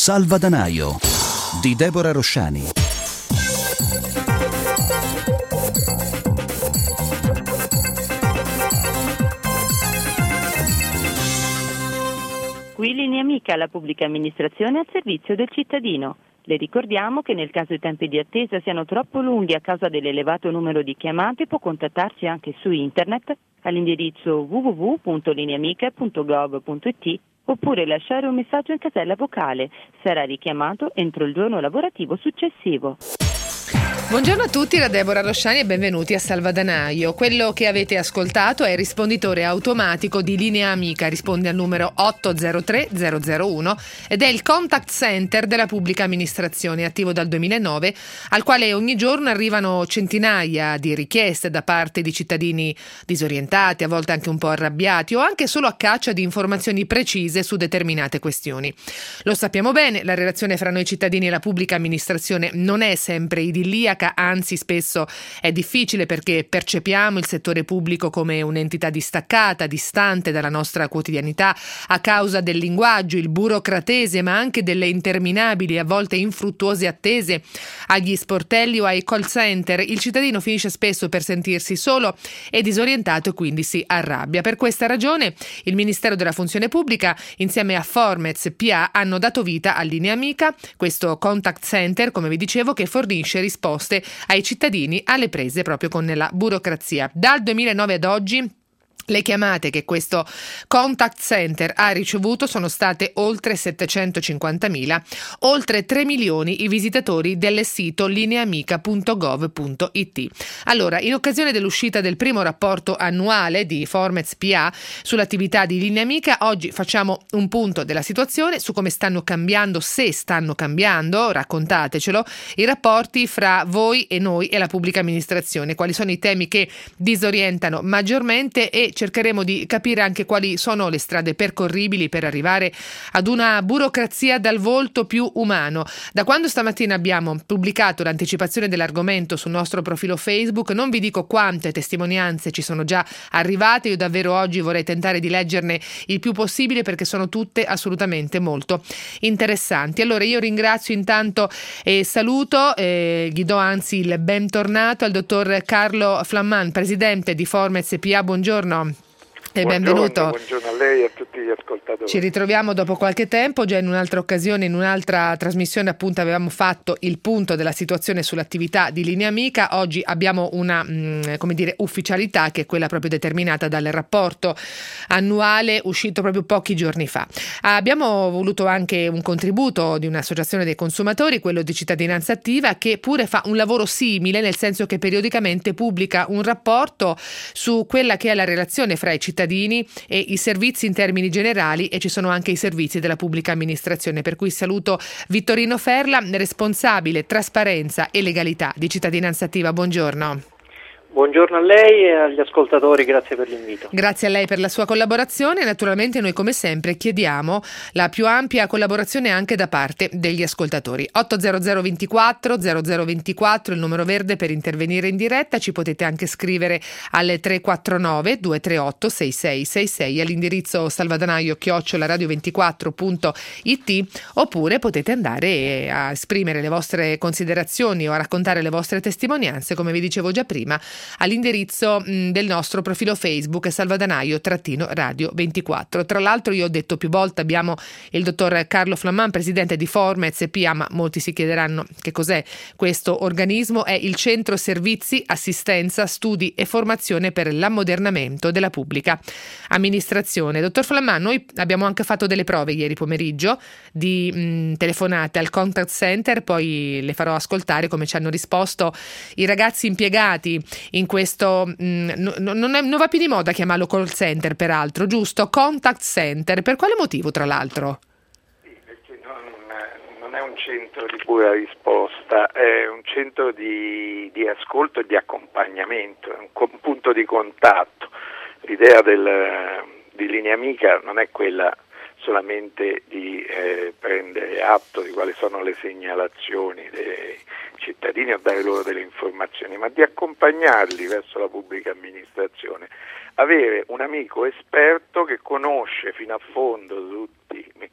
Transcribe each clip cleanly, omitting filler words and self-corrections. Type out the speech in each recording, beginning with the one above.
Salvadanaio di Deborah Rosciani. Qui Linea Amica, la pubblica amministrazione al servizio del cittadino. Le ricordiamo che nel caso i tempi di attesa siano troppo lunghi a causa dell'elevato numero di chiamate, può contattarci anche su internet all'indirizzo www.lineamica.gov.it oppure lasciare un messaggio in casella vocale. Sarà richiamato entro il giorno lavorativo successivo. Buongiorno a tutti, da Deborah Rosciani e benvenuti a Salvadanaio. Quello che avete ascoltato è il risponditore automatico di Linea Amica, risponde al numero 803 001 ed è il contact center della pubblica amministrazione, attivo dal 2009, al quale ogni giorno arrivano centinaia di richieste da parte di cittadini disorientati, a volte anche un po' arrabbiati o anche solo a caccia di informazioni precise su determinate questioni. Lo sappiamo bene, la relazione fra noi cittadini e la pubblica amministrazione non è sempre idilliaca, anzi spesso è difficile perché percepiamo il settore pubblico come un'entità distaccata, distante dalla nostra quotidianità a causa del linguaggio, il burocratese, ma anche delle interminabili, a volte infruttuose attese agli sportelli o ai call center. Il cittadino finisce spesso per sentirsi solo e disorientato e quindi si arrabbia. Per questa ragione il Ministero della Funzione Pubblica insieme a Formez PA hanno dato vita a Linea Amica, questo contact center, come vi dicevo, che fornisce risposte ai cittadini alle prese proprio con la burocrazia. Dal 2009 ad oggi le chiamate che questo contact center ha ricevuto sono state oltre 750.000, oltre 3 milioni i visitatori del sito lineamica.gov.it. Allora, in occasione dell'uscita del primo rapporto annuale di Formez PA sull'attività di Linea Amica, oggi facciamo un punto della situazione su come stanno cambiando, se stanno cambiando, raccontatecelo, i rapporti fra voi e noi e la pubblica amministrazione, quali sono i temi che disorientano maggiormente e cercheremo di capire anche quali sono le strade percorribili per arrivare ad una burocrazia dal volto più umano. Da quando stamattina abbiamo pubblicato l'anticipazione dell'argomento sul nostro profilo Facebook, non vi dico quante testimonianze ci sono già arrivate, io davvero oggi vorrei tentare di leggerne il più possibile perché sono tutte assolutamente molto interessanti. Allora io ringrazio intanto e saluto, gli do anzi il bentornato al dottor Carlo Flamman, presidente di Formez PA. Buongiorno. Benvenuto. Buongiorno a lei e a tutti gli ascoltatori. Ci ritroviamo dopo qualche tempo, già in un'altra occasione, in un'altra trasmissione appunto avevamo fatto il punto della situazione sull'attività di Linea Amica. Oggi abbiamo una ufficialità che è quella proprio determinata dal rapporto annuale uscito proprio pochi giorni fa. Abbiamo voluto anche un contributo di un'associazione dei consumatori, quello di Cittadinanza Attiva, che pure fa un lavoro simile, nel senso che periodicamente pubblica un rapporto su quella che è la relazione fra i cittadini e i servizi in termini generali, e ci sono anche i servizi della pubblica amministrazione, per cui saluto Vittorino Ferla, responsabile trasparenza e legalità di Cittadinanza Attiva. Buongiorno. Buongiorno a lei e agli ascoltatori, grazie per l'invito. Grazie a lei per la sua collaborazione. Naturalmente noi come sempre chiediamo la più ampia collaborazione anche da parte degli ascoltatori. 80024 0024 il numero verde per intervenire in diretta, ci potete anche scrivere alle 349 238 6666 all'indirizzo salvadanaio@radio24.it oppure potete andare a esprimere le vostre considerazioni o a raccontare le vostre testimonianze, come vi dicevo già prima, all'indirizzo del nostro profilo Facebook Salvadanaio-Radio 24. Tra l'altro io ho detto più volte abbiamo il dottor Carlo Flamman, presidente di Formez PA, ma molti si chiederanno che cos'è questo organismo. È il centro servizi, assistenza, studi e formazione per l'ammodernamento della pubblica amministrazione. Dottor Flamman, noi abbiamo anche fatto delle prove ieri pomeriggio di telefonate al contact center, poi le farò ascoltare come ci hanno risposto i ragazzi impiegati in questo, non va più di moda chiamarlo call center peraltro, giusto? Contact center, per quale motivo tra l'altro? Sì, perché non è un centro di pura risposta, è un centro di ascolto e di accompagnamento, è un punto di contatto. L'idea di Linea Amica non è quella solamente di prendere atto di quali sono le segnalazioni dei cittadini o dare loro delle informazioni, ma di accompagnarli verso la pubblica amministrazione. Avere un amico esperto che conosce fino a fondo tutti i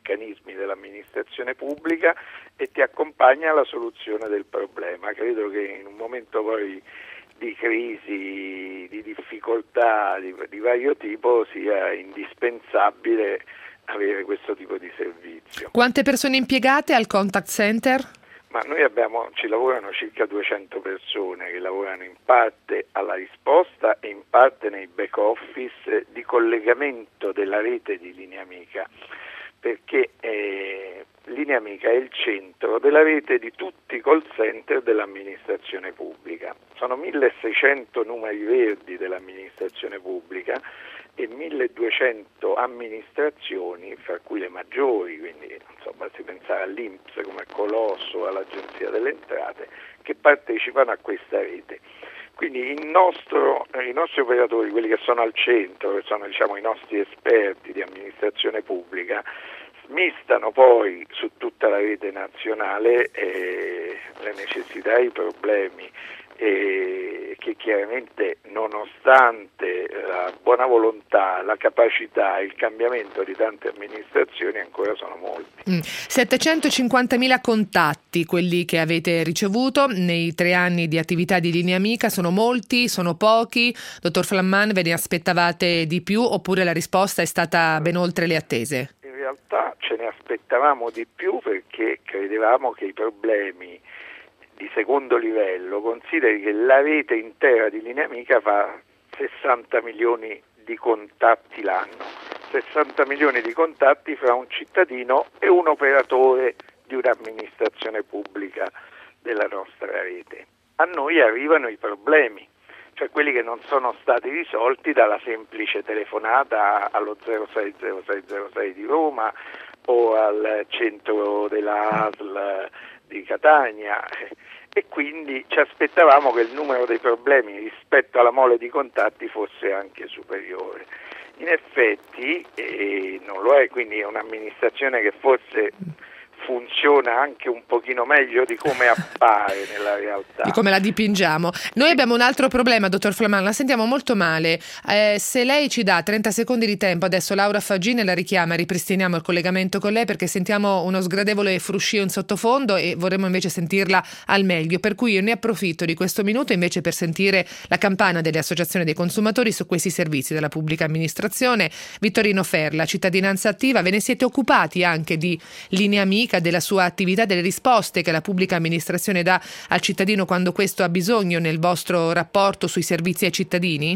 meccanismi dell'amministrazione pubblica e ti accompagna alla soluzione del problema. Credo che in un momento poi di crisi, di difficoltà di vario tipo sia indispensabile avere questo tipo di servizio. Quante persone impiegate al contact center? Ma noi ci lavorano circa 200 persone che lavorano in parte alla risposta e in parte nei back office di collegamento della rete di Linea Amica, perché Linea Amica è il centro della rete di tutti i call center dell'amministrazione pubblica. Sono 1600 numeri verdi dell'amministrazione pubblica e 1200 amministrazioni, fra cui le maggiori, quindi basti pensare all'INPS come colosso, all'Agenzia delle Entrate, che partecipano a questa rete. Quindi i nostri operatori, quelli che sono al centro, che sono i nostri esperti di amministrazione pubblica, smistano poi su tutta la rete nazionale le necessità e i problemi che chiaramente, nonostante la buona volontà, la capacità e il cambiamento di tante amministrazioni, ancora sono molti. 750.000 contatti, quelli che avete ricevuto nei 3 anni di attività di Linea Amica. Sono molti, sono pochi? Dottor Flamman, ve ne aspettavate di più oppure la risposta è stata ben oltre le attese? In realtà ce ne aspettavamo di più perché credevamo che i problemi di secondo livello, consideri che la rete intera di Linea Amica fa 60 milioni di contatti l'anno, 60 milioni di contatti fra un cittadino e un operatore di un'amministrazione pubblica della nostra rete. A noi arrivano i problemi, cioè quelli che non sono stati risolti dalla semplice telefonata allo 060606 di Roma o al centro della ASL di Catania, e quindi ci aspettavamo che il numero dei problemi rispetto alla mole di contatti fosse anche superiore. In effetti non lo è, quindi è un'amministrazione che forse funziona anche un pochino meglio di come appare nella realtà. Di come la dipingiamo. Noi abbiamo un altro problema, dottor Flamman, la sentiamo molto male. Se lei ci dà 30 secondi di tempo, adesso Laura Faggini la richiama, ripristiniamo il collegamento con lei perché sentiamo uno sgradevole fruscio in sottofondo e vorremmo invece sentirla al meglio, per cui io ne approfitto di questo minuto invece per sentire la campana delle associazioni dei consumatori su questi servizi della pubblica amministrazione. Vittorino Ferla, Cittadinanza Attiva, ve ne siete occupati anche di Linea Amica, della sua attività, delle risposte che la pubblica amministrazione dà al cittadino quando questo ha bisogno nel vostro rapporto sui servizi ai cittadini?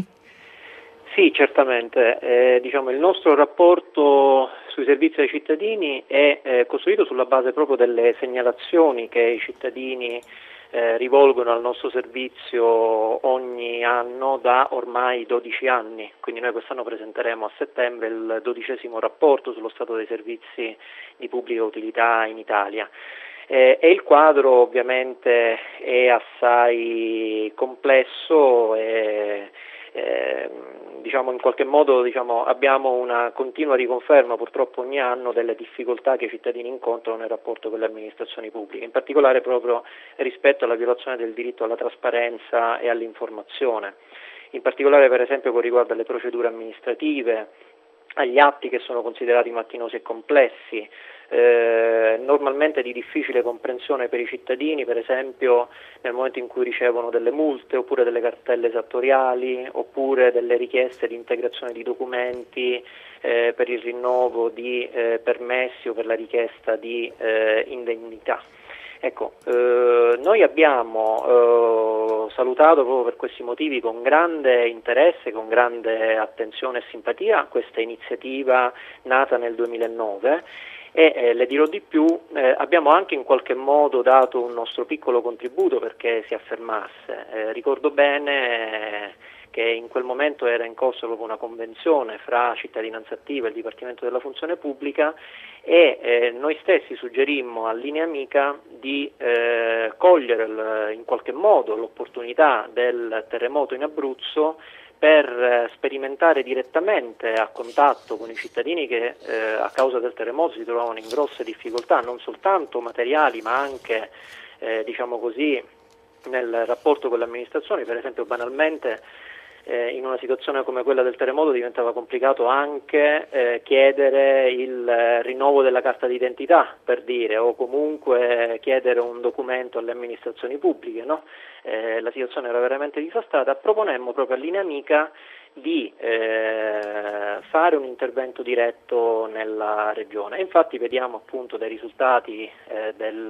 Sì, certamente. Il nostro rapporto sui servizi ai cittadini è costruito sulla base proprio delle segnalazioni che i cittadini rivolgono al nostro servizio ogni anno da ormai 12 anni, quindi noi quest'anno presenteremo a settembre il 12° rapporto sullo stato dei servizi di pubblica utilità in Italia. E il quadro ovviamente è assai complesso e in qualche modo abbiamo una continua riconferma purtroppo ogni anno delle difficoltà che i cittadini incontrano nel rapporto con le amministrazioni pubbliche, in particolare proprio rispetto alla violazione del diritto alla trasparenza e all'informazione, in particolare per esempio con riguardo alle procedure amministrative, agli atti che sono considerati macchinosi e complessi, normalmente di difficile comprensione per i cittadini, per esempio nel momento in cui ricevono delle multe oppure delle cartelle esattoriali oppure delle richieste di integrazione di documenti per il rinnovo di permessi o per la richiesta di indennità. Ecco, noi abbiamo salutato proprio per questi motivi con grande interesse, con grande attenzione e simpatia questa iniziativa nata nel 2009 e le dirò di più, abbiamo anche in qualche modo dato un nostro piccolo contributo perché si affermasse. Ricordo bene che in quel momento era in corso proprio una convenzione fra Cittadinanza Attiva e il Dipartimento della Funzione Pubblica e noi stessi suggerimmo a Linea Amica di cogliere in qualche modo l'opportunità del terremoto in Abruzzo per sperimentare direttamente a contatto con i cittadini che a causa del terremoto si trovavano in grosse difficoltà, non soltanto materiali ma anche nel rapporto con le amministrazioni. Per esempio banalmente in una situazione come quella del terremoto diventava complicato anche chiedere il rinnovo della carta d'identità, per dire, o comunque chiedere un documento alle amministrazioni pubbliche, no? La situazione era veramente disastrata. Proponemmo proprio a Linea Amica di fare un intervento diretto nella regione. Infatti vediamo appunto dai risultati del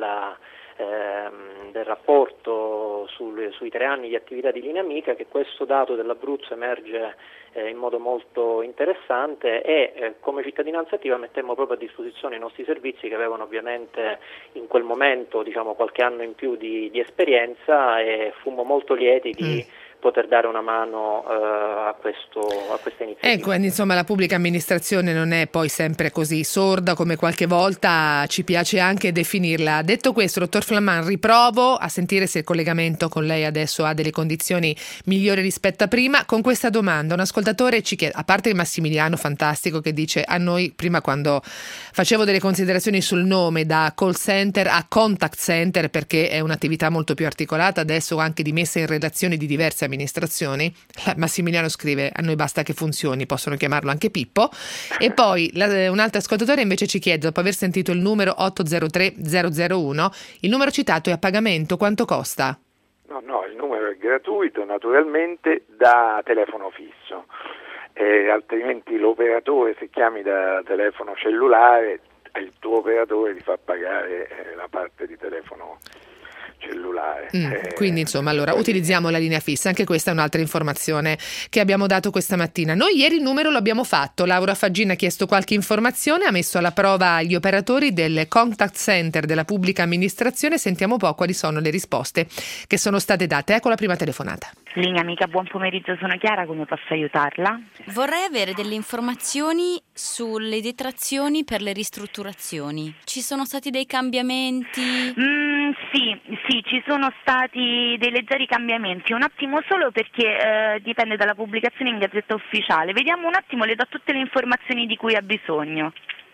rapporto sui 3 anni di attività di Linea Amica che questo dato dell'Abruzzo emerge in modo molto interessante e come Cittadinanza Attiva mettemmo proprio a disposizione i nostri servizi che avevano ovviamente in quel momento qualche anno in più di esperienza e fummo molto lieti di poter dare una mano a questa iniziativa. Quindi insomma la pubblica amministrazione non è poi sempre così sorda come qualche volta ci piace anche definirla. Detto questo, dottor Flamman, riprovo a sentire se il collegamento con lei adesso ha delle condizioni migliori rispetto a prima. Con questa domanda un ascoltatore ci chiede, a parte il Massimiliano fantastico che dice a noi prima quando facevo delle considerazioni sul nome da call center a contact center perché è un'attività molto più articolata, adesso anche di messa in relazione di diverse amministrazioni. Massimiliano scrive a noi basta che funzioni, possono chiamarlo anche Pippo. E poi un altro ascoltatore invece ci chiede, dopo aver sentito il numero 803 001, il numero citato è a pagamento, quanto costa? No, il numero è gratuito naturalmente da telefono fisso, altrimenti l'operatore, se chiami da telefono cellulare il tuo operatore ti fa pagare la parte di telefono cellulare. Quindi insomma allora utilizziamo la linea fissa, anche questa è un'altra informazione che abbiamo dato questa mattina. Noi ieri il numero lo abbiamo fatto, Laura Faggina ha chiesto qualche informazione, ha messo alla prova gli operatori del contact center della pubblica amministrazione, sentiamo un po' quali sono le risposte che sono state date. Ecco la prima telefonata. Linea Amica, buon pomeriggio, sono Chiara, come posso aiutarla? Vorrei avere delle informazioni sulle detrazioni per le ristrutturazioni. Ci sono stati dei cambiamenti? Sì, ci sono stati dei leggeri cambiamenti, un attimo solo perché dipende dalla pubblicazione in Gazzetta Ufficiale. Vediamo un attimo, le do tutte le informazioni di cui ha bisogno.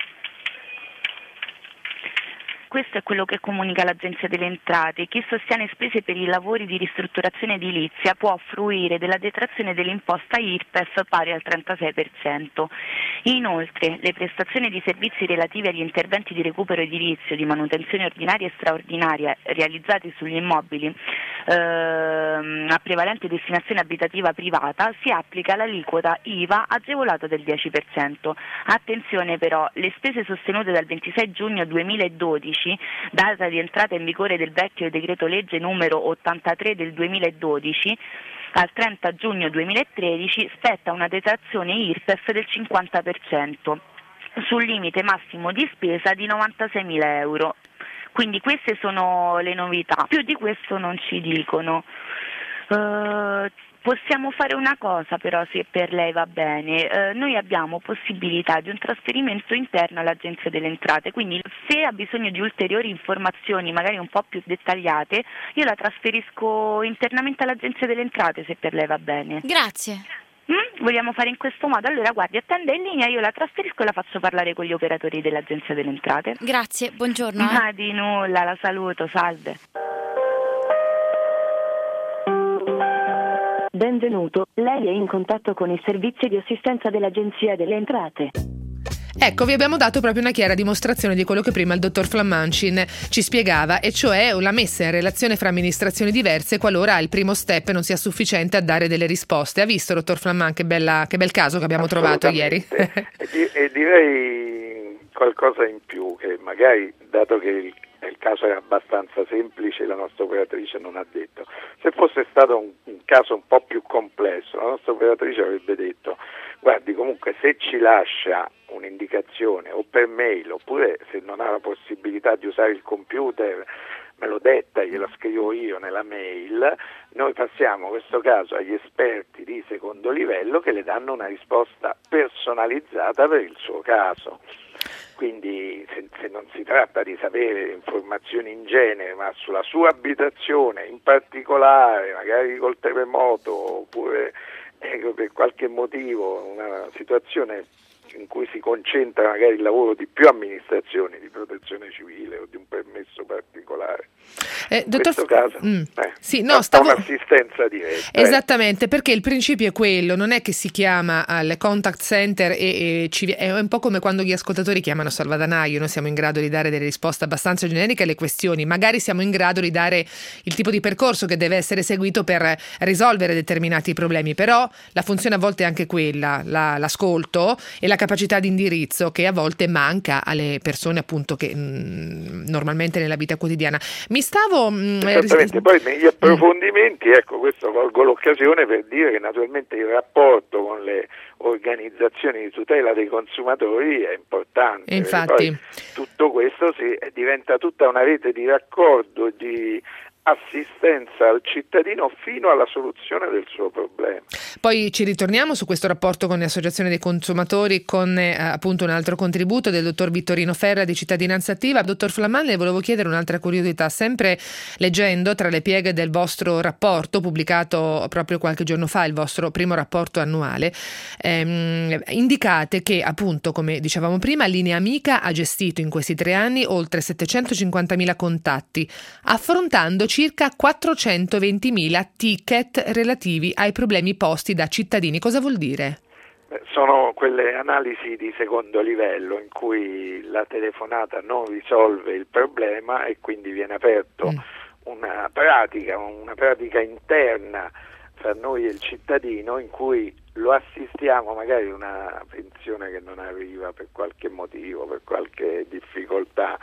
Questo è quello che comunica l'Agenzia delle Entrate. Chi sostiene spese per i lavori di ristrutturazione edilizia può fruire della detrazione dell'imposta IRPEF pari al 36%. Inoltre, le prestazioni di servizi relative agli interventi di recupero edilizio, di manutenzione ordinaria e straordinaria realizzati sugli immobili a prevalente destinazione abitativa privata si applica l'aliquota IVA agevolata del 10%. Attenzione però, le spese sostenute dal 26 giugno 2012, data di entrata in vigore del vecchio decreto legge numero 83 del 2012, al 30 giugno 2013 spetta una detrazione IRPEF del 50% sul limite massimo di spesa di 96.000 euro. Quindi queste sono le novità, più di questo non ci dicono. Possiamo fare una cosa però, se per lei va bene, noi abbiamo possibilità di un trasferimento interno all'Agenzia delle Entrate, quindi se ha bisogno di ulteriori informazioni magari un po' più dettagliate, io la trasferisco internamente all'Agenzia delle Entrate, se per lei va bene. Grazie. Vogliamo fare in questo modo? Allora guardi, attenda in linea, io la trasferisco e la faccio parlare con gli operatori dell'Agenzia delle Entrate. Grazie, buongiorno. Di nulla, la saluto, salve. Benvenuto, lei è in contatto con il servizio di assistenza dell'Agenzia delle Entrate. Ecco, vi abbiamo dato proprio una chiara dimostrazione di quello che prima il dottor Flammancin ci spiegava, e cioè la messa in relazione fra amministrazioni diverse qualora il primo step non sia sufficiente a dare delle risposte. Ha visto, dottor Flamman, che bel caso che abbiamo trovato ieri? E direi qualcosa in più, che magari, dato che il caso era abbastanza semplice, la nostra operatrice non ha detto. Se fosse stato un caso un po' più complesso, la nostra operatrice avrebbe detto: guardi, comunque se ci lascia un'indicazione o per mail, oppure se non ha la possibilità di usare il computer me lo detta, glielo scrivo io nella mail, noi passiamo questo caso agli esperti di secondo livello che le danno una risposta personalizzata per il suo caso. Quindi se non si tratta di sapere informazioni in genere, ma sulla sua abitazione in particolare, magari col terremoto, oppure per qualche motivo una situazione in cui si concentra magari il lavoro di più amministrazioni di protezione civile o di un permesso particolare. In questo caso un'assistenza diretta. Esattamente, perché il principio è quello, non è che si chiama al contact center è un po' come quando gli ascoltatori chiamano Salvadanaio, noi siamo in grado di dare delle risposte abbastanza generiche alle questioni, magari siamo in grado di dare il tipo di percorso che deve essere seguito per risolvere determinati problemi, però la funzione a volte è anche quella, l'ascolto e la capacità di indirizzo che a volte manca alle persone appunto che normalmente nella vita quotidiana. Esattamente, poi negli approfondimenti, ecco, questo colgo l'occasione per dire che naturalmente il rapporto con le organizzazioni di tutela dei consumatori è importante. Infatti, poi tutto questo diventa tutta una rete di raccordo, di assistenza al cittadino fino alla soluzione del suo problema. Poi ci ritorniamo su questo rapporto con le associazioni dei consumatori con appunto un altro contributo del dottor Vittorino Ferra di Cittadinanza Attiva. Dottor Flamman, le volevo chiedere un'altra curiosità, sempre leggendo tra le pieghe del vostro rapporto pubblicato proprio qualche giorno fa, il vostro primo rapporto annuale, indicate che appunto, come dicevamo prima, Linea Amica ha gestito in questi 3 anni oltre 750.000 contatti, affrontando circa 420.000 ticket relativi ai problemi posti da cittadini. Cosa vuol dire? Sono quelle analisi di secondo livello in cui la telefonata non risolve il problema e quindi viene aperto una pratica interna tra noi e il cittadino in cui lo assistiamo magari a una pensione che non arriva per qualche motivo, per qualche difficoltà.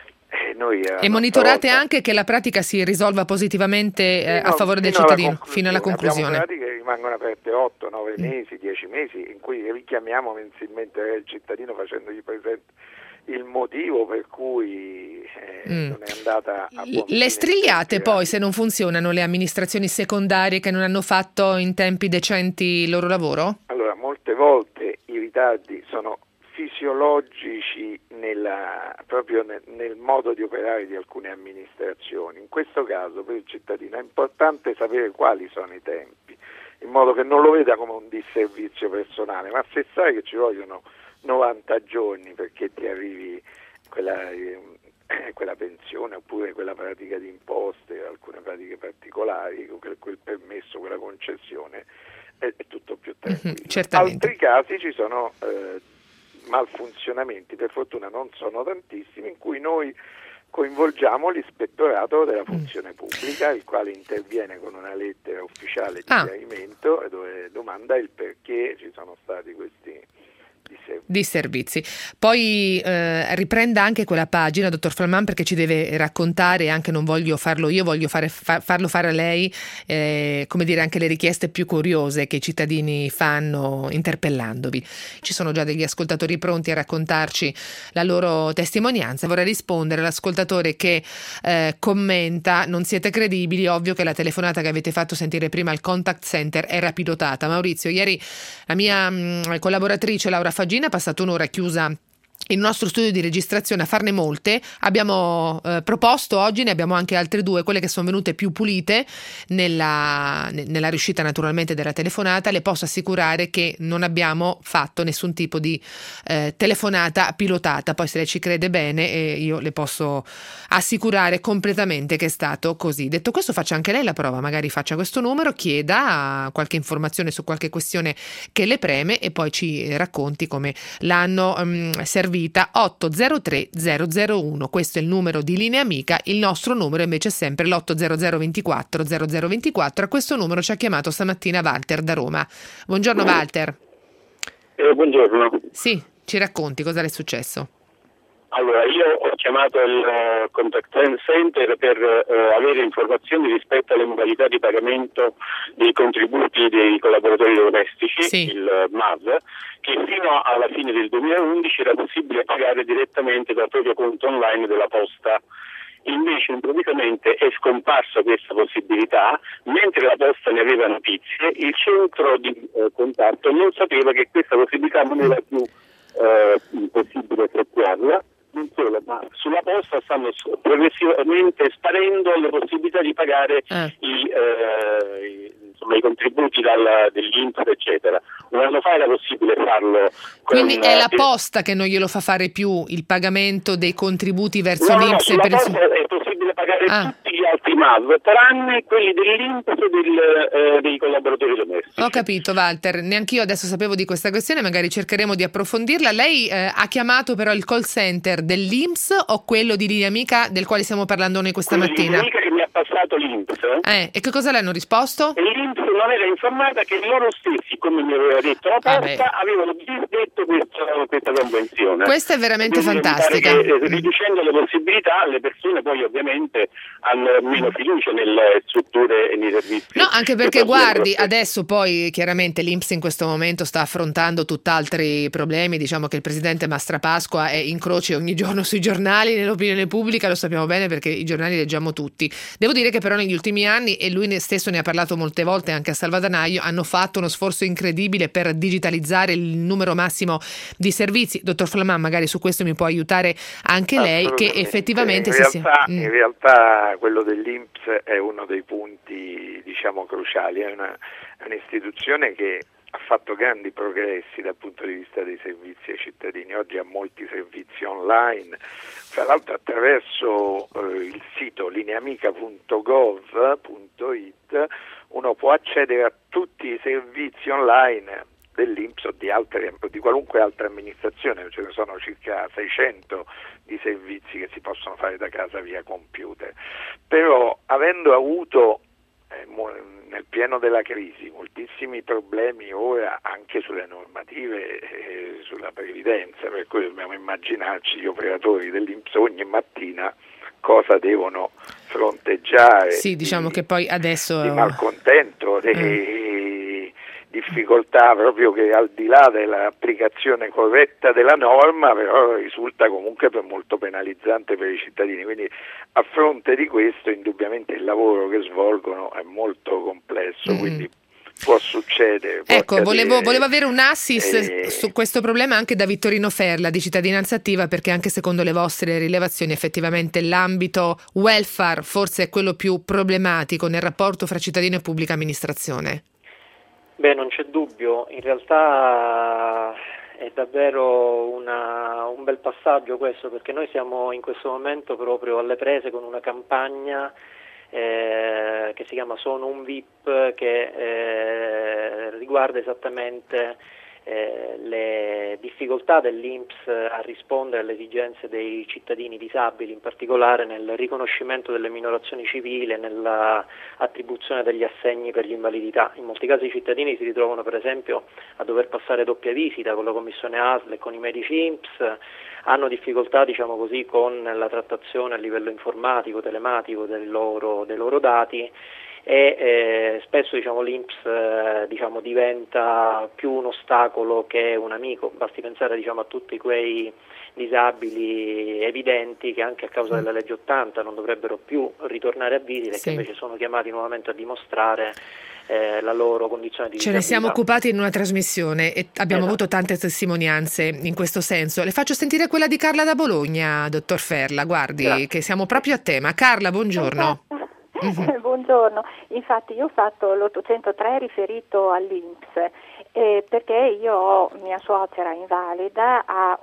E monitorate anche che la pratica si risolva positivamente a favore del cittadino fino alla conclusione. Abbiamo pratiche che rimangono aperte 8, 9 mesi, 10 mesi in cui richiamiamo mensilmente il cittadino facendogli presente il motivo per cui non è andata a buon fine. Le strigliate poi se non funzionano le amministrazioni secondarie che non hanno fatto in tempi decenti il loro lavoro? Allora, molte volte i ritardi sono fisiologici proprio nel modo di operare di alcune amministrazioni. In questo caso per il cittadino è importante sapere quali sono i tempi, in modo che non lo veda come un disservizio personale, ma se sai che ci vogliono 90 giorni perché ti arrivi quella pensione oppure quella pratica di imposte, alcune pratiche particolari, quel permesso, quella concessione, è tutto più tranquillo. Certamente. Altri casi ci sono malfunzionamenti, per fortuna non sono tantissimi, in cui noi coinvolgiamo l'ispettorato della funzione pubblica, il quale interviene con una lettera ufficiale di chiarimento dove domanda il perché ci sono stati questi disservizi. Poi riprenda anche quella pagina, dottor Flamman, perché ci deve raccontare, anche non voglio farlo io, voglio farlo fare a lei, come dire, anche le richieste più curiose che i cittadini fanno interpellandovi. Ci sono già degli ascoltatori pronti a raccontarci la loro testimonianza. Vorrei rispondere all'ascoltatore che commenta: non siete credibili, ovvio che la telefonata che avete fatto sentire prima al contact center era pilotata. Maurizio, ieri la mia collaboratrice Laura Fagina ha passato un'ora chiusa il nostro studio di registrazione a farne molte. Abbiamo proposto oggi, ne abbiamo anche altre 2, quelle che sono venute più pulite nella riuscita naturalmente della telefonata. Le posso assicurare che non abbiamo fatto nessun tipo di telefonata pilotata. Poi se lei ci crede bene io le posso assicurare completamente che è stato così. Detto questo, faccia anche lei la prova, magari faccia questo numero, chieda qualche informazione su qualche questione che le preme e poi ci racconti come l'hanno servita. 803 001, questo è il numero di Linea Amica. Il nostro numero invece è sempre l'800 24 0024. A questo numero ci ha chiamato stamattina Walter da Roma. Buongiorno Walter. Buongiorno. Sì, ci racconti cosa le è successo? Allora, io ho chiamato il contact center per avere informazioni rispetto alle modalità di pagamento dei contributi dei collaboratori domestici, il MAS, che fino alla fine del 2011 era possibile pagare direttamente dal proprio conto online della Posta. Invece improvvisamente è scomparsa questa possibilità, mentre la Posta ne aveva notizie, il centro di contatto non sapeva che questa possibilità non era più possibile effettuarla. Non solo, ma sulla Posta stanno progressivamente sparendo le possibilità di pagare i contributi dell'Inps, eccetera. un anno fa era possibile farlo. Quindi è la posta che non glielo fa fare più, il pagamento dei contributi verso l'INPS? No, per è possibile pagare tutti gli altri MAV, tranne quelli dell'INPS e dei collaboratori domestici. Ho capito, Walter, neanch'io adesso sapevo di questa questione, magari cercheremo di approfondirla. Lei ha chiamato però il call center dell'INPS o quello di Linea Amica del quale stiamo parlando noi questa mattina? Linea Amica che mi ha passato l'INPS. E che cosa le hanno risposto? E l'INPS non era informata che loro stessi, come mi aveva detto la posta, avevano disdetto questa convenzione. Questa è veramente fantastica. Riducendo le possibilità, le persone poi ovviamente hanno meno fiducia nelle strutture e nei servizi. No, anche perché guardi, adesso poi chiaramente l'INPS in questo momento sta affrontando tutt'altri problemi, diciamo che il presidente Mastrapasqua è in croce ogni giorno sui giornali, nell'opinione pubblica, lo sappiamo bene perché i giornali leggiamo tutti. Devo dire che però negli ultimi anni, e lui stesso ne ha parlato molte volte anche a Salvadanaio, hanno fatto uno sforzo incredibile per digitalizzare il numero massimo di servizi. Dottor Flamman, magari su questo mi può aiutare anche lei, che effettivamente in realtà quello dell'INPS è uno dei punti, diciamo, cruciali, è un'istituzione che ha fatto grandi progressi dal punto di vista dei servizi ai cittadini. Oggi ha molti servizi online, fra l'altro attraverso il sito lineamica.gov.it uno può accedere a tutti i servizi online dell'INPS o di qualunque altra amministrazione. Ce ne sono circa 600 di servizi che si possono fare da casa via computer. Però avendo avuto nel pieno della crisi moltissimi problemi ora anche sulle normative e sulla previdenza, per cui dobbiamo immaginarci gli operatori dell'INPS ogni mattina cosa devono fronteggiare. Sì, diciamo che poi adesso di malcontento, difficoltà proprio che al di là dell'applicazione corretta della norma però risulta comunque molto penalizzante per i cittadini, quindi a fronte di questo indubbiamente il lavoro che svolgono è molto complesso, quindi può succedere. Ecco, volevo avere un assist su questo problema anche da Vittorino Ferla di Cittadinanza Attiva, perché anche secondo le vostre rilevazioni effettivamente l'ambito welfare forse è quello più problematico nel rapporto fra cittadino e pubblica amministrazione. Beh, non c'è dubbio, in realtà è davvero un bel passaggio questo, perché noi siamo in questo momento proprio alle prese con una campagna che si chiama Sono un VIP, che riguarda esattamente le difficoltà dell'INPS a rispondere alle esigenze dei cittadini disabili, in particolare nel riconoscimento delle minorazioni civili, nella attribuzione degli assegni per l'invalidità. In molti casi i cittadini si ritrovano per esempio a dover passare doppia visita con la commissione ASL e con i medici INPS, hanno difficoltà, diciamo così, con la trattazione a livello informatico, telematico dei loro dati, e spesso l'INPS diventa più un ostacolo che un amico. Basti pensare a tutti quei disabili evidenti che anche a causa della legge 80 non dovrebbero più ritornare a visita e che invece sono chiamati nuovamente a dimostrare la loro condizione di disabilità. Ce ne siamo occupati in una trasmissione e abbiamo avuto tante testimonianze in questo senso. Le faccio sentire quella di Carla da Bologna, dottor Ferla, guardi che siamo proprio a tema. Carla, buongiorno. Buongiorno, infatti io ho fatto l'803 riferito all'INPS perché mia suocera invalida, ha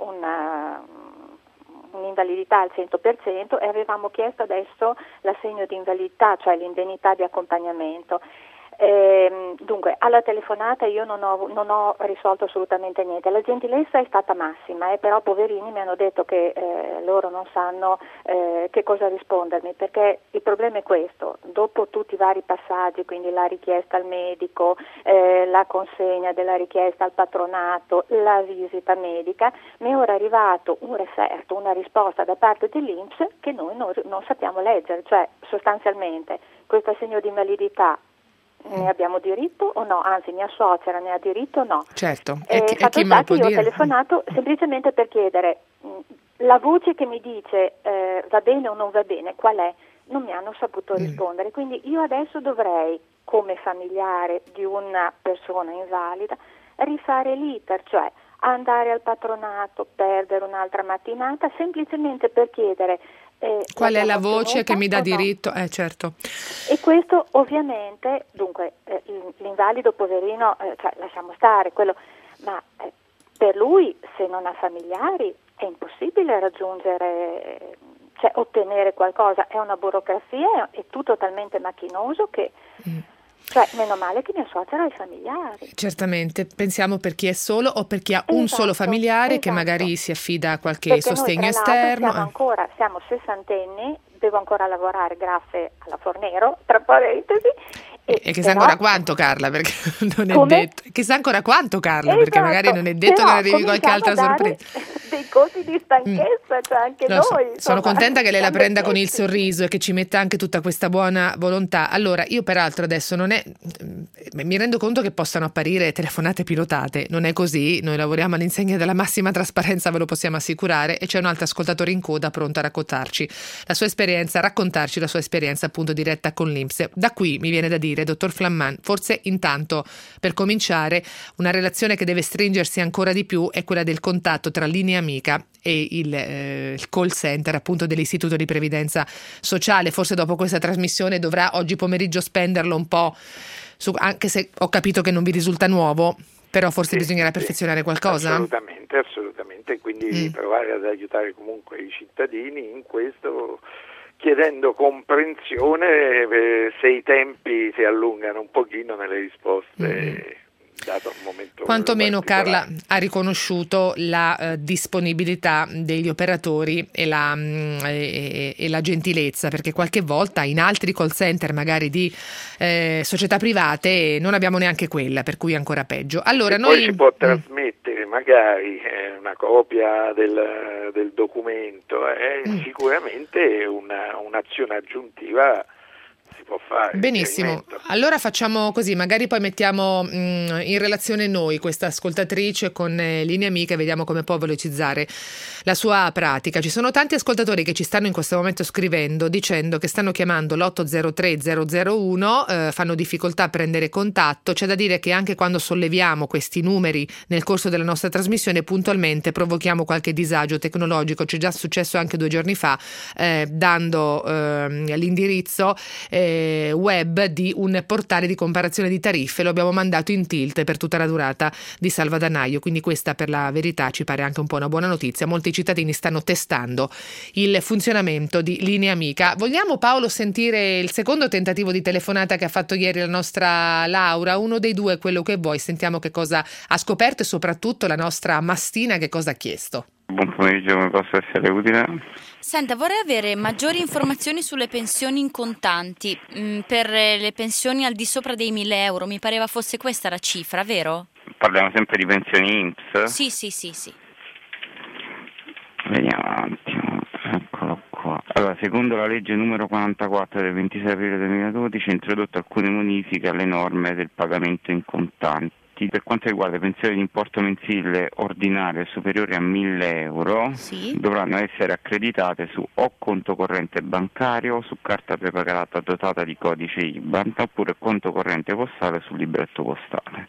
un'invalidità al 100% e avevamo chiesto adesso l'assegno di invalidità, cioè l'indennità di accompagnamento. Dunque alla telefonata io non ho risolto assolutamente niente, la gentilezza è stata massima, però poverini mi hanno detto che loro non sanno che cosa rispondermi, perché il problema è questo: dopo tutti i vari passaggi, quindi la richiesta al medico, la consegna della richiesta al patronato, la visita medica, mi è ora arrivato un referto, una risposta da parte dell'INPS che noi non sappiamo leggere, cioè sostanzialmente questo assegno di invalidità ne abbiamo diritto o no? Anzi, mia suocera ne ha diritto o no? Certo. Fatto sta che io ho telefonato semplicemente per chiedere la voce che mi dice va bene o non va bene, qual è? Non mi hanno saputo rispondere, quindi io adesso dovrei, come familiare di una persona invalida, rifare l'iter, cioè andare al patronato, perdere un'altra mattinata semplicemente per chiedere Qual è la voce che mi dà diritto? Certo. E questo ovviamente, dunque, l'invalido poverino, lasciamo stare quello, ma per lui, se non ha familiari, è impossibile raggiungere, ottenere qualcosa, è una burocrazia, è tutto talmente macchinoso che... meno male che mia suocera ha i familiari. Certamente, pensiamo per chi è solo o per chi ha un solo familiare che magari si affida a qualche sostegno esterno. Siamo sessantenni, devo ancora lavorare grazie alla Fornero, tra parentesi. E chissà ancora quanto, Carla, perché non è detto. Chissà ancora quanto, Carla, perché magari non è detto che non arrivi qualche altra sorpresa. Dei colpi di stanchezza, anche noi. Sono contenta che lei la prenda con il sorriso e che ci metta anche tutta questa buona volontà. Allora, io peraltro adesso mi rendo conto che possano apparire telefonate pilotate, non è così, noi lavoriamo all'insegna della massima trasparenza, ve lo possiamo assicurare, e c'è un altro ascoltatore in coda pronto a raccontarci la sua esperienza, appunto diretta con l'INPS. Da qui mi viene da dire, dottor Flamman, forse intanto per cominciare una relazione che deve stringersi ancora di più è quella del contatto tra Linea Amica e il call center appunto dell'Istituto di Previdenza Sociale. Forse dopo questa trasmissione dovrà oggi pomeriggio spenderlo un po', anche se ho capito che non vi risulta nuovo, però forse bisognerà perfezionare qualcosa? Assolutamente, quindi provare ad aiutare comunque i cittadini in questo, chiedendo comprensione se i tempi si allungano un pochino nelle risposte. Dato un momento quantomeno Carla ha riconosciuto la disponibilità degli operatori e la gentilezza, perché qualche volta in altri call center magari di società private non abbiamo neanche quella, per cui ancora peggio. Allora poi si può trasmettere magari una copia del documento, sicuramente un'azione aggiuntiva può fare. Benissimo, allora facciamo così, magari poi mettiamo in relazione noi questa ascoltatrice con Linea Amica e vediamo come può velocizzare la sua pratica. Ci sono tanti ascoltatori che ci stanno in questo momento scrivendo dicendo che stanno chiamando l'803 001, fanno difficoltà a prendere contatto. C'è da dire che anche quando solleviamo questi numeri nel corso della nostra trasmissione puntualmente provochiamo qualche disagio tecnologico. C'è già successo anche 2 giorni fa, dando l'indirizzo web di un portale di comparazione di tariffe, lo abbiamo mandato in tilt per tutta la durata di Salvadanaio, quindi questa per la verità ci pare anche un po' una buona notizia. Molti cittadini stanno testando il funzionamento di Linea Amica. Vogliamo, Paolo, sentire il secondo tentativo di telefonata che ha fatto ieri la nostra Laura? Uno dei due, quello che vuoi, sentiamo che cosa ha scoperto e soprattutto la nostra Mastina che cosa ha chiesto. Buon pomeriggio, come posso essere utile? Senta, vorrei avere maggiori informazioni sulle pensioni in contanti, per le pensioni al di sopra dei 1.000 euro, mi pareva fosse questa la cifra, vero? Parliamo sempre di pensioni INPS? Sì. Vediamo un attimo, eccolo qua. Allora, secondo la legge numero 44 del 26 aprile 2012 ha introdotto alcune modifiche alle norme del pagamento in contanti. Per quanto riguarda pensioni di importo mensile ordinario superiore a 1.000 euro, dovranno essere accreditate su o conto corrente bancario o su carta prepagata dotata di codice IBAN, oppure conto corrente postale sul libretto postale.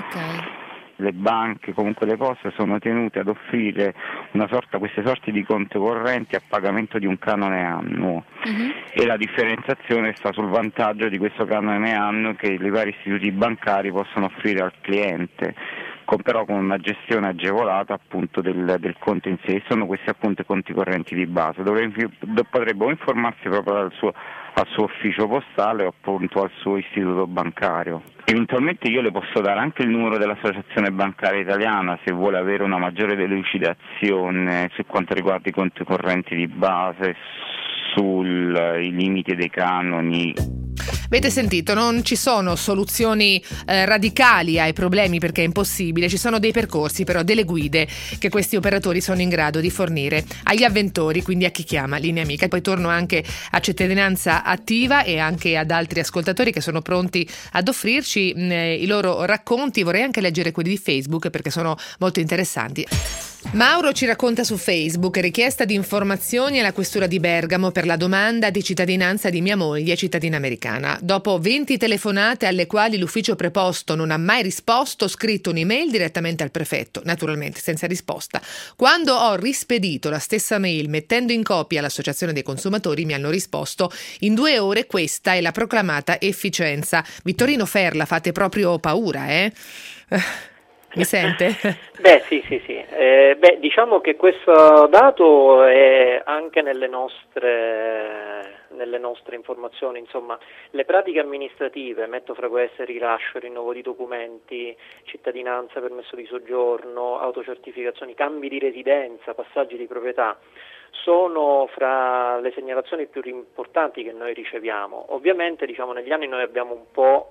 Le banche, comunque le poste, sono tenute ad offrire queste sorti di conti correnti a pagamento di un canone annuo, e la differenziazione sta sul vantaggio di questo canone annuo che i vari istituti bancari possono offrire al cliente, però con una gestione agevolata appunto del conto in sé. Sono questi appunto i conti correnti di base. Potrebbe informarsi proprio al suo ufficio postale o appunto al suo istituto bancario. Eventualmente io le posso dare anche il numero dell'Associazione Bancaria Italiana se vuole avere una maggiore delucidazione su quanto riguarda i conti correnti di base, sui limiti dei canoni. Avete sentito, non ci sono soluzioni radicali ai problemi, perché è impossibile, ci sono dei percorsi, però delle guide che questi operatori sono in grado di fornire agli avventori, quindi a chi chiama Linea Amica. Poi torno anche a Cittadinanza Attiva e anche ad altri ascoltatori che sono pronti ad offrirci i loro racconti. Vorrei anche leggere quelli di Facebook perché sono molto interessanti. Mauro ci racconta su Facebook: richiesta di informazioni alla Questura di Bergamo per la domanda di cittadinanza di mia moglie, cittadina americana. Roma, dopo 20 telefonate alle quali l'ufficio preposto non ha mai risposto, ho scritto un'email direttamente al prefetto, naturalmente senza risposta. Quando ho rispedito la stessa mail mettendo in copia l'associazione dei consumatori, mi hanno risposto: in 2 ore questa è la proclamata efficienza. Vittorino Ferla, fate proprio paura, eh? Mi sente? Sì. Diciamo che questo dato è anche nelle nostre informazioni. Insomma, le pratiche amministrative, metto fra queste rilascio, rinnovo di documenti, cittadinanza, permesso di soggiorno, autocertificazioni, cambi di residenza, passaggi di proprietà, sono fra le segnalazioni più importanti che noi riceviamo. Ovviamente, negli anni noi abbiamo un po',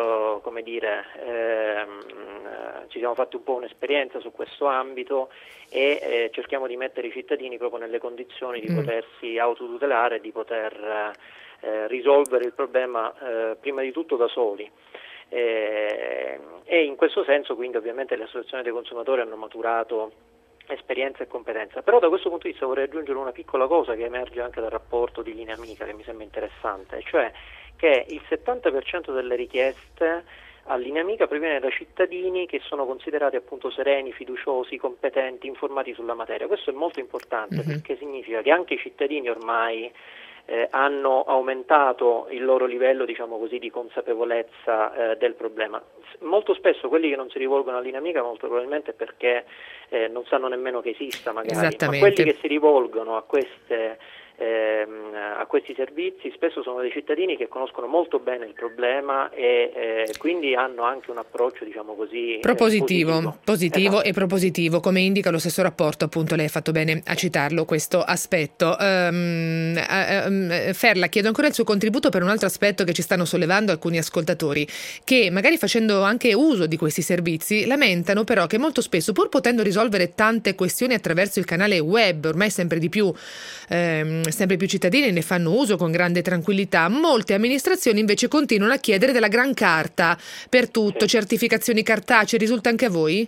ci siamo fatti un po' un'esperienza su questo ambito e cerchiamo di mettere i cittadini proprio nelle condizioni di potersi autotutelare e di poter risolvere il problema prima di tutto da soli. E in questo senso, quindi, ovviamente le associazioni dei consumatori hanno maturato esperienza e competenza. Però da questo punto di vista vorrei aggiungere una piccola cosa che emerge anche dal rapporto di Linea Amica, che mi sembra interessante, cioè che il 70% delle richieste a Linea Amica proviene da cittadini che sono considerati appunto sereni, fiduciosi, competenti, informati sulla materia. Questo è molto importante perché significa che anche i cittadini ormai hanno aumentato il loro livello, di consapevolezza del problema. Molto spesso quelli che non si rivolgono a Linea Amica molto probabilmente perché non sanno nemmeno che esista magari, ma quelli che si rivolgono a questi servizi spesso sono dei cittadini che conoscono molto bene il problema e quindi hanno anche un approccio positivo esatto. E propositivo, come indica lo stesso rapporto. Appunto, lei ha fatto bene a citarlo questo aspetto. Ferla, chiedo ancora il suo contributo per un altro aspetto che ci stanno sollevando alcuni ascoltatori, che magari facendo anche uso di questi servizi lamentano però che molto spesso, pur potendo risolvere tante questioni attraverso il canale web, ormai sempre più cittadini ne fanno uso con grande tranquillità, molte amministrazioni invece continuano a chiedere della gran carta per tutto, certificazioni cartacee. Risulta anche a voi?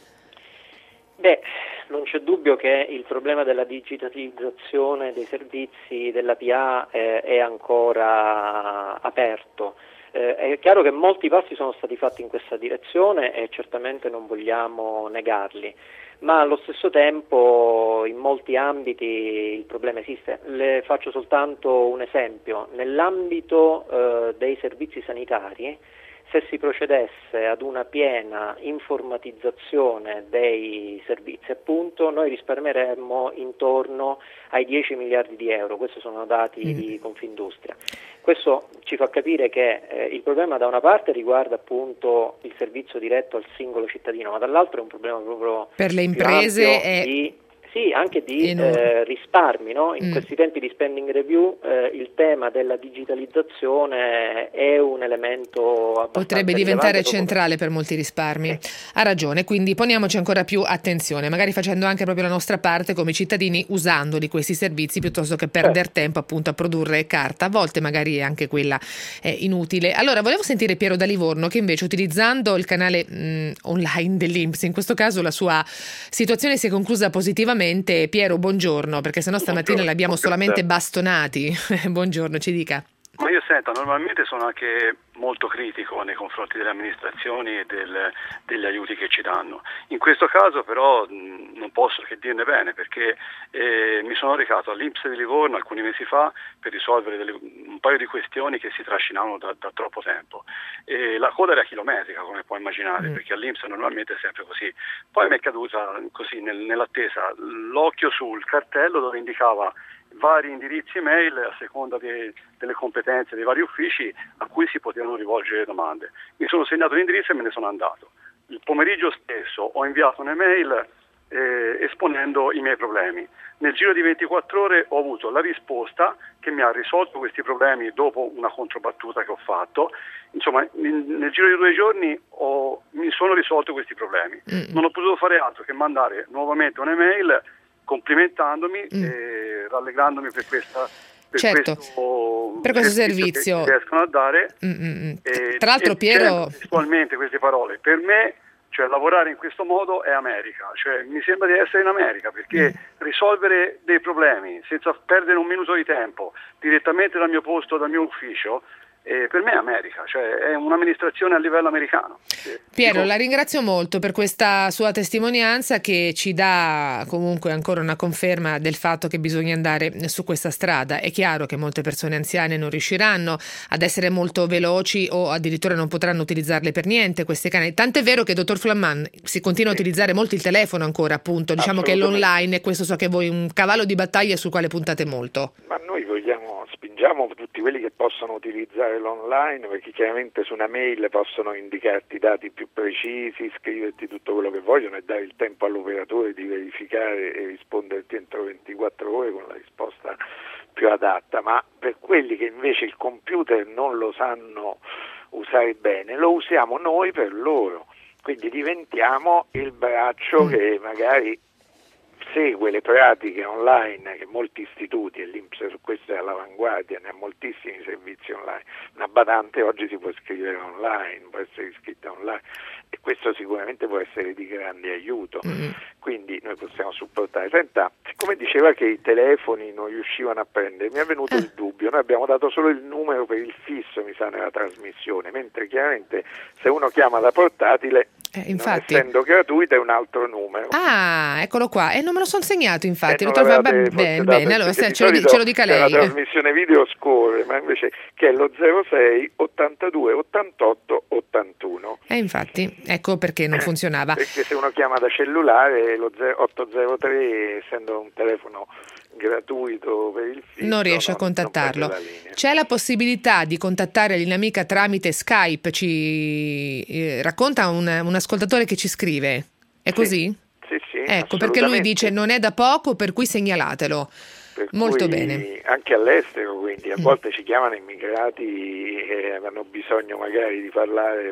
Non c'è dubbio che il problema della digitalizzazione dei servizi della PA è ancora aperto. È chiaro che molti passi sono stati fatti in questa direzione e certamente non vogliamo negarli, ma allo stesso tempo in molti ambiti il problema esiste. Le faccio soltanto un esempio. Nell'ambito dei servizi sanitari, se si procedesse ad una piena informatizzazione dei servizi, appunto, noi risparmieremmo intorno ai 10 miliardi di euro. Questi sono dati di Confindustria. Questo ci fa capire che il problema da una parte riguarda appunto il servizio diretto al singolo cittadino, ma dall'altro è un problema proprio per le imprese anche di risparmi, no? In questi tempi di spending review il tema della digitalizzazione è un elemento abbastanza potrebbe diventare centrale per molti risparmi. Ha ragione, quindi poniamoci ancora più attenzione, magari facendo anche proprio la nostra parte come cittadini, usando di questi servizi piuttosto che perdere tempo appunto a produrre carta. A volte magari anche quella è inutile. Allora, volevo sentire Piero da Livorno, che invece, utilizzando il canale online dell'INPS, in questo caso la sua situazione si è conclusa positivamente. Piero, buongiorno, perché sennò stamattina li abbiamo solamente bastonati. Buongiorno, ci dica. Ma io normalmente sono anche molto critico nei confronti delle amministrazioni e degli aiuti che ci danno. In questo caso però non posso che dirne bene, perché mi sono recato all'INPS di Livorno alcuni mesi fa per risolvere un paio di questioni che si trascinavano da troppo tempo. E la coda era chilometrica, come puoi immaginare, perché all'INPS normalmente è sempre così. Poi mi è caduta così nell'attesa l'occhio sul cartello dove indicava vari indirizzi email a seconda delle competenze dei vari uffici a cui si potevano rivolgere domande. Mi sono segnato l'indirizzo e me ne sono andato. Il pomeriggio stesso ho inviato un'email esponendo i miei problemi. Nel giro di 24 ore ho avuto la risposta che mi ha risolto questi problemi dopo una controbattuta che ho fatto. Insomma, nel giro di 2 giorni mi sono risolto questi problemi. Non ho potuto fare altro che mandare nuovamente un'email complimentandomi e rallegrandomi per questo servizio che riescono a dare. Tra l'altro, Piero, testualmente queste parole, per me, cioè, lavorare in questo modo è America, cioè mi sembra di essere in America, perché risolvere dei problemi senza perdere un minuto di tempo direttamente dal mio posto, dal mio ufficio, per me è America, cioè è un'amministrazione a livello americano. Piero, la ringrazio molto per questa sua testimonianza che ci dà comunque ancora una conferma del fatto che bisogna andare su questa strada. È chiaro che molte persone anziane non riusciranno ad essere molto veloci o addirittura non potranno utilizzarle per niente questi canali. Tant'è vero che, dottor Flamman, si continua a utilizzare molto il telefono ancora, appunto, diciamo che l'online, e questo so che voi è un cavallo di battaglia sul quale puntate molto. Ma noi spingiamo tutti quelli che possono utilizzare l'online, perché chiaramente su una mail possono indicarti i dati più precisi, scriverti tutto quello che vogliono e dare il tempo all'operatore di verificare e risponderti entro 24 ore con la risposta più adatta. Ma per quelli che invece il computer non lo sanno usare bene, lo usiamo noi per loro, quindi diventiamo il braccio che magari segue le pratiche online che molti istituti, e l'INPS su questo è all'avanguardia, ne ha moltissimi servizi online. Una badante oggi si può scrivere online, può essere iscritta online, e questo sicuramente può essere di grande aiuto. Quindi noi possiamo supportare. Senta, siccome diceva che i telefoni non riuscivano a prendere, mi è venuto il dubbio. Noi abbiamo dato solo il numero per il fisso, mi sa, nella trasmissione, mentre chiaramente se uno chiama da portatile, infatti, non essendo gratuito, è un altro numero. Ah, eccolo qua. Non me lo sono segnato, infatti. Bene, allora ce lo dica lei. La trasmissione video scorre, ma invece che è lo 06 82 88 81. Infatti, ecco perché non funzionava. Perché se uno chiama da cellulare, lo 803, essendo un telefono gratuito per il fisso, non riesce a contattarlo. C'è la possibilità di contattare Linea Amica tramite Skype, ci racconta un ascoltatore che ci scrive. È così? Sì, ecco, perché lui dice non è da poco, per cui segnalatelo. Molto bene. Anche all'estero, quindi a volte ci chiamano immigrati e hanno bisogno magari di parlare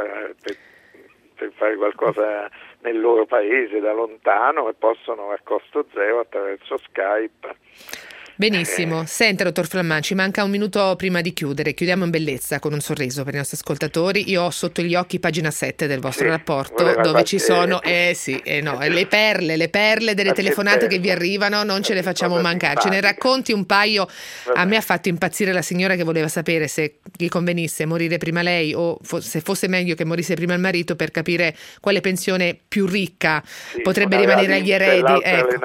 per fare qualcosa nel loro paese da lontano, e possono a costo zero attraverso Skype. Benissimo. Senta, dottor Flamman, ci manca un minuto prima di chiudere. Chiudiamo in bellezza con un sorriso per i nostri ascoltatori. Io ho sotto gli occhi pagina 7 del vostro rapporto, dove ci sono le perle delle telefonate che vi arrivano, non ce le facciamo mancare. Ce ne racconti un paio. A me ha fatto impazzire la signora che voleva sapere se gli convenisse morire prima lei o se fosse meglio che morisse prima il marito, per capire quale pensione più ricca potrebbe rimanere agli eredi.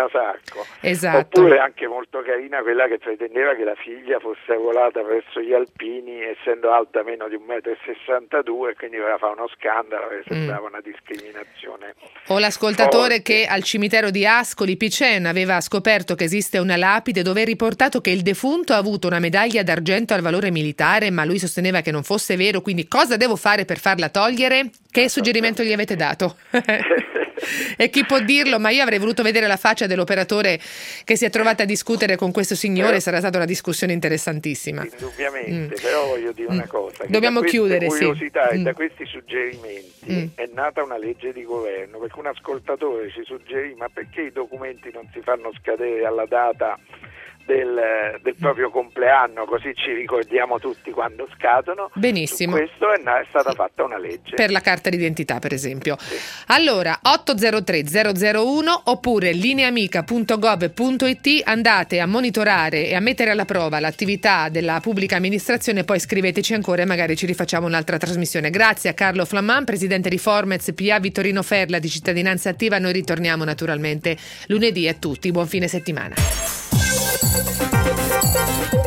Esatto. Oppure anche molto carina quella che pretendeva che la figlia fosse volata verso gli alpini, essendo alta meno di 1,62 m, e quindi voleva fare uno scandalo che sembrava una discriminazione. O l'ascoltatore che al cimitero di Ascoli Piceno aveva scoperto che esiste una lapide dove è riportato che il defunto ha avuto una medaglia d'argento al valore militare, ma lui sosteneva che non fosse vero, quindi cosa devo fare per farla togliere? Che suggerimento gli avete dato? E chi può dirlo? Ma io avrei voluto vedere la faccia dell'operatore che si è trovato a discutere con questo signore, sarà stata una discussione interessantissima. Indubbiamente, però voglio dire una cosa. Dobbiamo chiudere, curiosità e da questi suggerimenti è nata una legge di governo, perché un ascoltatore ci suggerì: ma perché i documenti non si fanno scadere alla data del proprio compleanno, così ci ricordiamo tutti quando scadono? Benissimo. Su questo è stata fatta una legge. Per la carta d'identità, per esempio. Allora, 803 001 oppure lineamica.gov.it, andate a monitorare e a mettere alla prova l'attività della pubblica amministrazione, poi scriveteci ancora e magari ci rifacciamo un'altra trasmissione. Grazie a Carlo Flamman, presidente di Formez PA Vittorino Ferla di Cittadinanza Attiva. Noi ritorniamo naturalmente lunedì a tutti. Buon fine settimana.